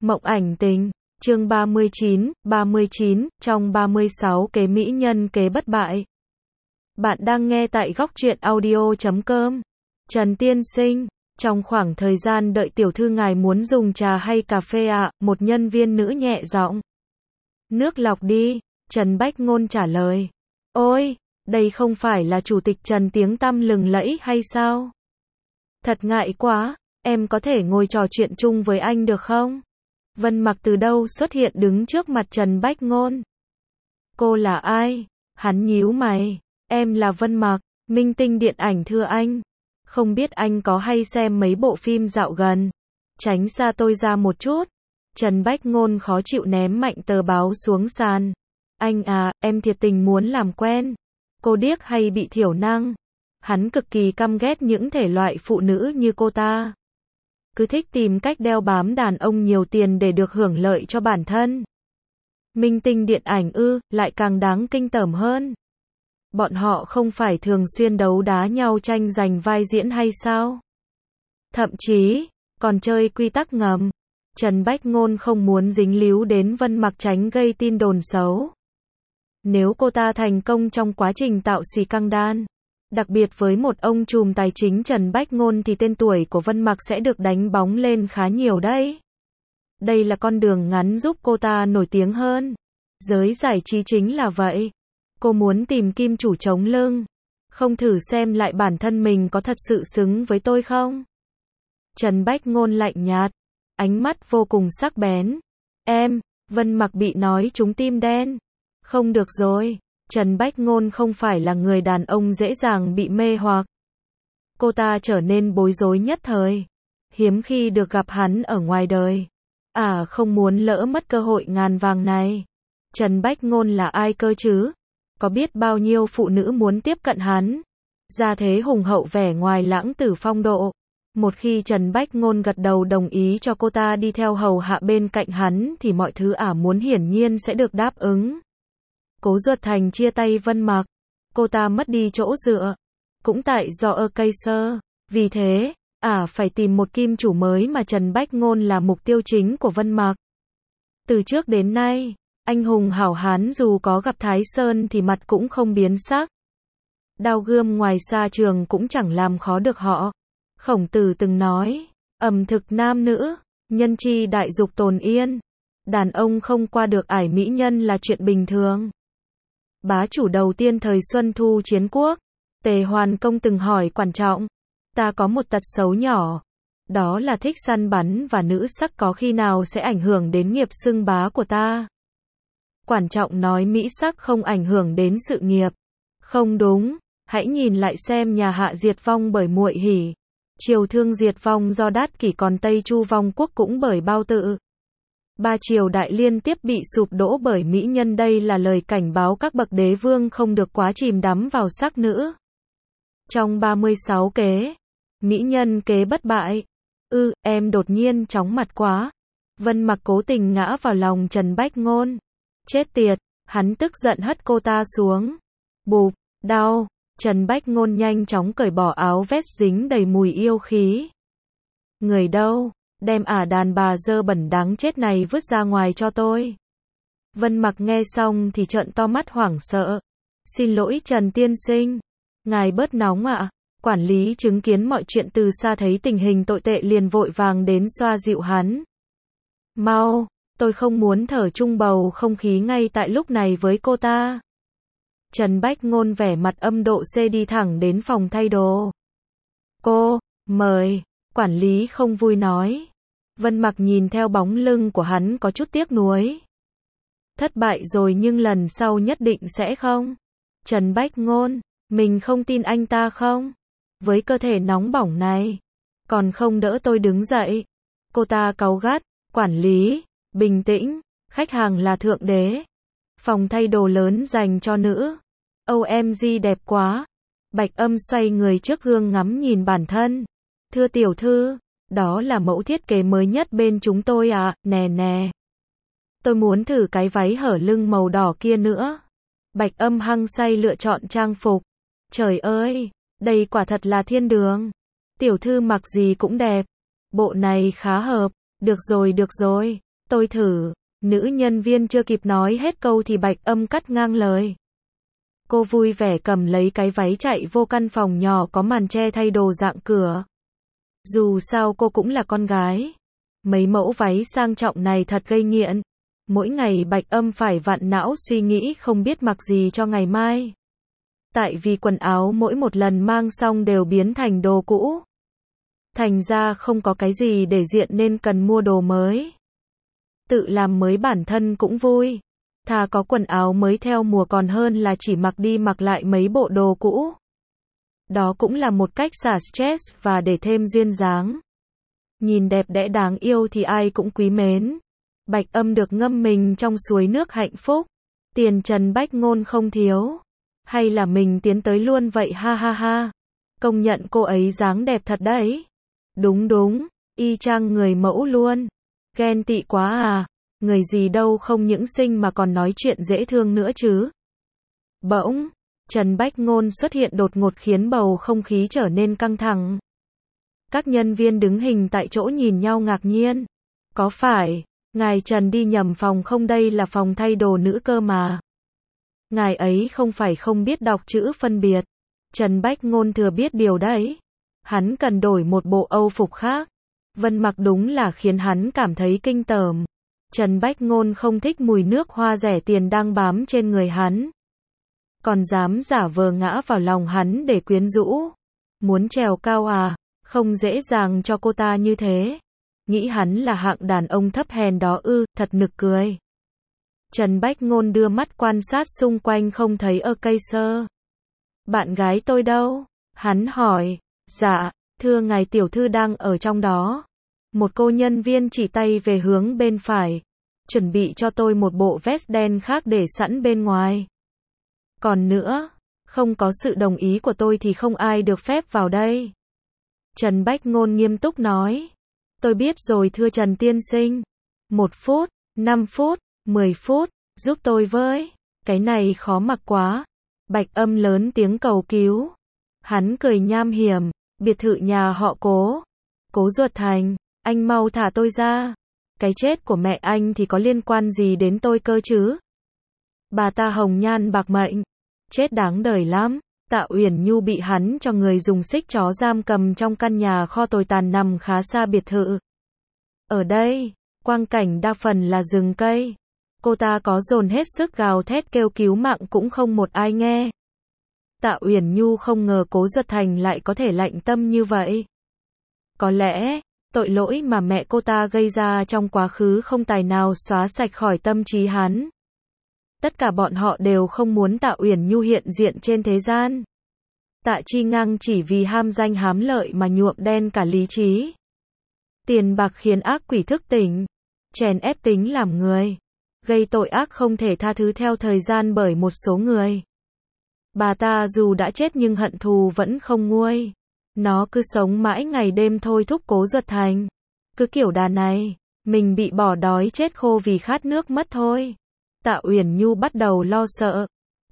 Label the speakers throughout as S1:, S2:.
S1: Mộng ảnh tình, chương 39, trong 36 kế mỹ nhân kế bất bại. Bạn đang nghe tại góc truyện audio.com. Trần tiên sinh, trong khoảng thời gian đợi tiểu thư ngài muốn dùng trà hay cà phê ạ? Một nhân viên nữ nhẹ giọng. Nước lọc đi, Trần Bách Ngôn trả lời. Ôi, đây không phải là chủ tịch Trần tiếng tăm lừng lẫy hay sao? Thật ngại quá, em có thể ngồi trò chuyện chung với anh được không? Vân Mặc từ đâu xuất hiện đứng trước mặt Trần Bách Ngôn. Cô là ai? Hắn nhíu mày. Em là Vân Mặc, minh tinh điện ảnh thưa anh. Không biết anh có hay xem mấy bộ phim dạo gần. Tránh xa tôi ra một chút. Trần Bách Ngôn khó chịu ném mạnh tờ báo xuống sàn. Anh à, em thiệt tình muốn làm quen. Cô điếc hay bị thiểu năng? Hắn cực kỳ căm ghét những thể loại phụ nữ như cô ta. Cứ thích tìm cách đeo bám đàn ông nhiều tiền để được hưởng lợi cho bản thân. Minh tinh điện ảnh lại càng đáng kinh tởm hơn. Bọn họ không phải thường xuyên đấu đá nhau tranh giành vai diễn hay sao? Thậm chí, còn chơi quy tắc ngầm. Trần Bách Ngôn không muốn dính líu đến Vân Mặc tránh gây tin đồn xấu. Nếu cô ta thành công trong quá trình tạo xì căng đan, đặc biệt với một ông trùm tài chính Trần Bách Ngôn thì tên tuổi của Vân Mặc sẽ được đánh bóng lên khá nhiều đấy. Đây là con đường ngắn giúp cô ta nổi tiếng hơn. Giới giải trí chính là vậy. Cô muốn tìm kim chủ chống lưng. Không thử xem lại bản thân mình có thật sự xứng với tôi không? Trần Bách Ngôn lạnh nhạt, ánh mắt vô cùng sắc bén. Vân Mặc bị nói trúng tim đen. Không được rồi. Trần Bách Ngôn không phải là người đàn ông dễ dàng bị mê hoặc. Cô ta trở nên bối rối nhất thời. Hiếm khi được gặp hắn ở ngoài đời. Không muốn lỡ mất cơ hội ngàn vàng này. Trần Bách Ngôn là ai cơ chứ? Có biết bao nhiêu phụ nữ muốn tiếp cận hắn? Gia thế hùng hậu vẻ ngoài lãng tử phong độ. Một khi Trần Bách Ngôn gật đầu đồng ý cho cô ta đi theo hầu hạ bên cạnh hắn thì mọi thứ muốn hiển nhiên sẽ được đáp ứng. Cố Duật Thành chia tay Vân Mặc. Cô ta mất đi chỗ dựa. Cũng tại do cây sơ. Vì thế, phải tìm một kim chủ mới mà Trần Bách Ngôn là mục tiêu chính của Vân Mặc. Từ trước đến nay, anh hùng hảo hán dù có gặp Thái Sơn thì mặt cũng không biến sắc. Đao gươm ngoài xa trường cũng chẳng làm khó được họ. Khổng Tử từng nói, ẩm thực nam nữ, nhân chi đại dục tồn yên. Đàn ông không qua được ải mỹ nhân là chuyện bình thường. Bá chủ đầu tiên thời Xuân Thu Chiến Quốc, Tề Hoàn Công từng hỏi Quản Trọng, ta có một tật xấu nhỏ, đó là thích săn bắn và nữ sắc, có khi nào sẽ ảnh hưởng đến nghiệp xưng bá của ta? Quản Trọng nói mỹ sắc không ảnh hưởng đến sự nghiệp. Không đúng, hãy nhìn lại xem nhà Hạ diệt vong bởi Muội Hỉ, Triều Thương diệt vong do Đát Kỷ, còn Tây Chu vong quốc cũng bởi Bao Tự. Ba triều đại liên tiếp bị sụp đổ bởi mỹ nhân, đây là lời cảnh báo các bậc đế vương không được quá chìm đắm vào sắc nữ. Trong 36 kế, mỹ nhân kế bất bại. Em đột nhiên chóng mặt quá. Vân Mặc cố tình ngã vào lòng Trần Bách Ngôn. Chết tiệt, hắn tức giận hất cô ta xuống. Bụp, đau. Trần Bách Ngôn nhanh chóng cởi bỏ áo vest dính đầy mùi yêu khí. Người đâu? Đem đàn bà dơ bẩn đáng chết này vứt ra ngoài cho tôi. Vân Mặc nghe xong thì trợn to mắt hoảng sợ. Xin lỗi Trần tiên sinh. Ngài bớt nóng ạ. Quản lý chứng kiến mọi chuyện từ xa thấy tình hình tồi tệ liền vội vàng đến xoa dịu hắn. Mau, tôi không muốn thở chung bầu không khí ngay tại lúc này với cô ta. Trần Bách Ngôn vẻ mặt âm độ đi thẳng đến phòng thay đồ. Cô, mời. Quản lý không vui nói. Vân Mặc nhìn theo bóng lưng của hắn có chút tiếc nuối. Thất bại rồi nhưng lần sau nhất định sẽ không. Trần Bách Ngôn, mình không tin anh ta không? Với cơ thể nóng bỏng này, còn không đỡ tôi đứng dậy. Cô ta cáu gắt, quản lý, bình tĩnh, khách hàng là thượng đế. Phòng thay đồ lớn dành cho nữ. OMG đẹp quá. Bạch Âm xoay người trước gương ngắm nhìn bản thân. Thưa tiểu thư, đó là mẫu thiết kế mới nhất bên chúng tôi nè. Tôi muốn thử cái váy hở lưng màu đỏ kia nữa. Bạch Âm hăng say lựa chọn trang phục. Trời ơi, đây quả thật là thiên đường. Tiểu thư mặc gì cũng đẹp. Bộ này khá hợp. Được rồi. Tôi thử. Nữ nhân viên chưa kịp nói hết câu thì Bạch Âm cắt ngang lời. Cô vui vẻ cầm lấy cái váy chạy vô căn phòng nhỏ có màn che thay đồ dạng cửa. Dù sao cô cũng là con gái. Mấy mẫu váy sang trọng này thật gây nghiện. Mỗi ngày Bạch Âm phải vặn não suy nghĩ không biết mặc gì cho ngày mai. Tại vì quần áo mỗi một lần mang xong đều biến thành đồ cũ. Thành ra không có cái gì để diện nên cần mua đồ mới. Tự làm mới bản thân cũng vui. Thà có quần áo mới theo mùa còn hơn là chỉ mặc đi mặc lại mấy bộ đồ cũ. Đó cũng là một cách xả stress và để thêm duyên dáng. Nhìn đẹp đẽ đáng yêu thì ai cũng quý mến. Bạch Âm được ngâm mình trong suối nước hạnh phúc. Tiền Trần Bách Ngôn không thiếu. Hay là mình tiến tới luôn vậy ha ha ha. Công nhận cô ấy dáng đẹp thật đấy. Đúng đúng, y chang người mẫu luôn. Ghen tị quá à. Người gì đâu không những xinh mà còn nói chuyện dễ thương nữa chứ. Bỗng, Trần Bách Ngôn xuất hiện đột ngột khiến bầu không khí trở nên căng thẳng. Các nhân viên đứng hình tại chỗ nhìn nhau ngạc nhiên. Có phải, ngài Trần đi nhầm phòng không, đây là phòng thay đồ nữ cơ mà. Ngài ấy không phải không biết đọc chữ phân biệt. Trần Bách Ngôn thừa biết điều đấy. Hắn cần đổi một bộ âu phục khác. Vân mặc đúng là khiến hắn cảm thấy kinh tởm. Trần Bách Ngôn không thích mùi nước hoa rẻ tiền đang bám trên người hắn. Còn dám giả vờ ngã vào lòng hắn để quyến rũ. Muốn trèo cao à, không dễ dàng cho cô ta như thế. Nghĩ hắn là hạng đàn ông thấp hèn đó ư, thật nực cười. Trần Bách Ngôn đưa mắt quan sát xung quanh không thấy cây sơ. Bạn gái tôi đâu? Hắn hỏi. Dạ, thưa ngài tiểu thư đang ở trong đó. Một cô nhân viên chỉ tay về hướng bên phải. Chuẩn bị cho tôi một bộ vest đen khác để sẵn bên ngoài. Còn nữa, không có sự đồng ý của tôi thì không ai được phép vào đây. Trần Bách Ngôn nghiêm túc nói. Tôi biết rồi thưa Trần tiên sinh. 1 phút, 5 phút, 10 phút, giúp tôi với. Cái này khó mặc quá. Bạch Âm lớn tiếng cầu cứu. Hắn cười nham hiểm. Biệt thự nhà họ Cố. Cố Duật Thành, anh mau thả tôi ra. Cái chết của mẹ anh thì có liên quan gì đến tôi cơ chứ? Bà ta hồng nhan bạc mệnh. Chết đáng đời lắm. Tạ Uyển Nhu bị hắn cho người dùng xích chó giam cầm trong căn nhà kho tồi tàn nằm khá xa biệt thự. Ở đây, quang cảnh đa phần là rừng cây. Cô ta có dồn hết sức gào thét kêu cứu mạng cũng không một ai nghe. Tạ Uyển Nhu không ngờ Cố Duật Thành lại có thể lạnh tâm như vậy. Có lẽ, tội lỗi mà mẹ cô ta gây ra trong quá khứ không tài nào xóa sạch khỏi tâm trí hắn. Tất cả bọn họ đều không muốn Tạ Uyển Nhu hiện diện trên thế gian. Tạ Chi Ngang chỉ vì ham danh hám lợi mà nhuộm đen cả lý trí. Tiền bạc khiến ác quỷ thức tỉnh, chèn ép tính làm người, gây tội ác không thể tha thứ theo thời gian bởi một số người. Bà ta dù đã chết nhưng hận thù vẫn không nguôi. Nó cứ sống mãi ngày đêm thôi thúc Cố Duật Thành. Cứ kiểu đà này, mình bị bỏ đói chết khô vì khát nước mất thôi. Tạ Uyển Nhu bắt đầu lo sợ.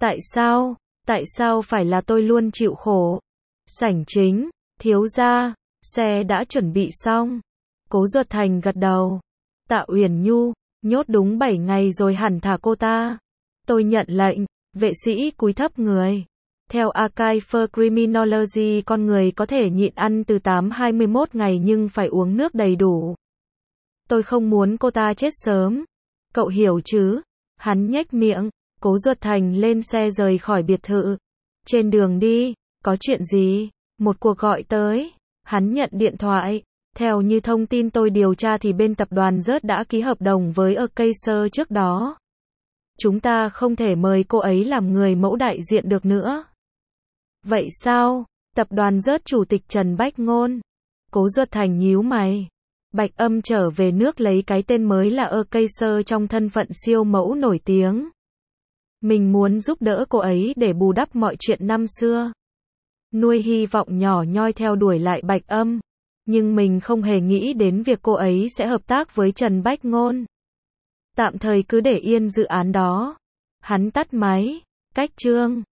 S1: Tại sao phải là tôi luôn chịu khổ? Sảnh chính, thiếu gia, xe đã chuẩn bị xong. Cố Duật Thành gật đầu. Tạ Uyển Nhu, nhốt đúng 7 ngày rồi hẳn thả cô ta. Tôi nhận lệnh. Vệ sĩ cúi thấp người. Theo Archive for Criminology, con người có thể nhịn ăn từ 8-21 ngày nhưng phải uống nước đầy đủ. Tôi không muốn cô ta chết sớm. Cậu hiểu chứ? Hắn nhếch miệng. Cố Duật Thành lên xe rời khỏi biệt thự. Trên đường đi, có chuyện gì? Một cuộc gọi tới. Hắn nhận điện thoại. Theo như thông tin tôi điều tra thì bên tập đoàn Rớt đã ký hợp đồng với Acacia trước đó. Chúng ta không thể mời cô ấy làm người mẫu đại diện được nữa. Vậy sao? Tập đoàn Rớt chủ tịch Trần Bách Ngôn. Cố Duật Thành nhíu mày. Bạch Âm trở về nước lấy cái tên mới là Acacia trong thân phận siêu mẫu nổi tiếng. Mình muốn giúp đỡ cô ấy để bù đắp mọi chuyện năm xưa. Nuôi hy vọng nhỏ nhoi theo đuổi lại Bạch Âm. Nhưng mình không hề nghĩ đến việc cô ấy sẽ hợp tác với Trần Bách Ngôn. Tạm thời cứ để yên dự án đó. Hắn tắt máy. Cách chương